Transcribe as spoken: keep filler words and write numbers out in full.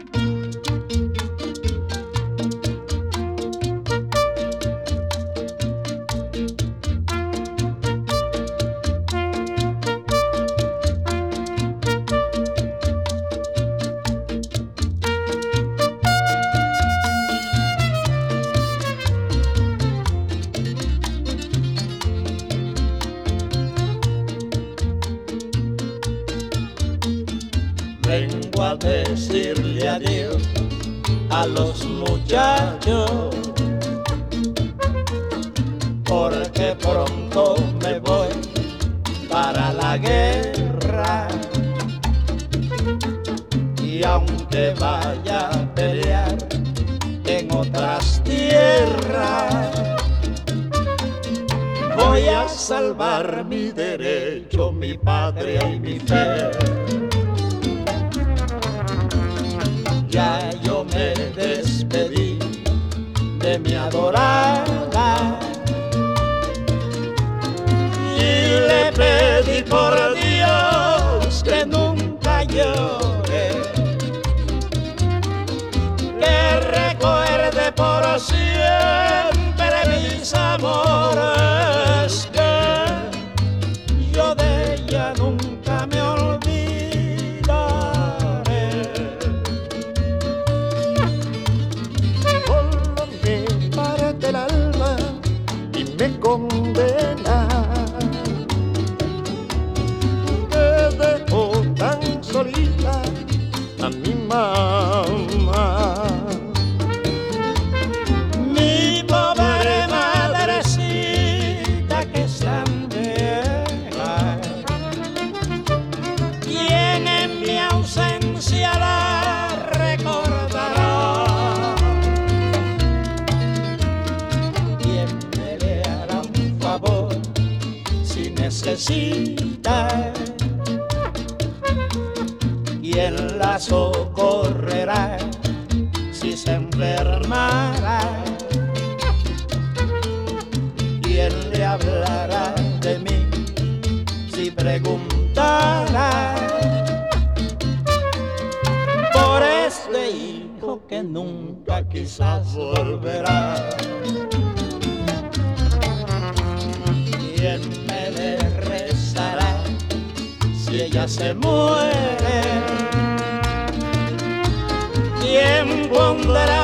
Vengo a decirle adiós a los muchachos, porque pronto me voy para la guerra. Y aunque vaya a pelear en otras tierras, voy a salvar mi derecho, mi patria y mi fe. Ya yo me despedí de mi adorada y le pedí por Dios que nunca llore, que recuerde por siempre mis amores, que yo de ella nunca me olvidaré. El alma y me condena, que dejó tan solita a mi mamá. Mi pobre madrecita que es tan vieja, quien en mi ausencia la recordará. Si necesita, quien la socorrerá si se enfermara, quien le hablará de mí si preguntara por este hijo que nunca quizás volverá. ¿Quién me le rezará si ella se muere? ¿Quién pondrá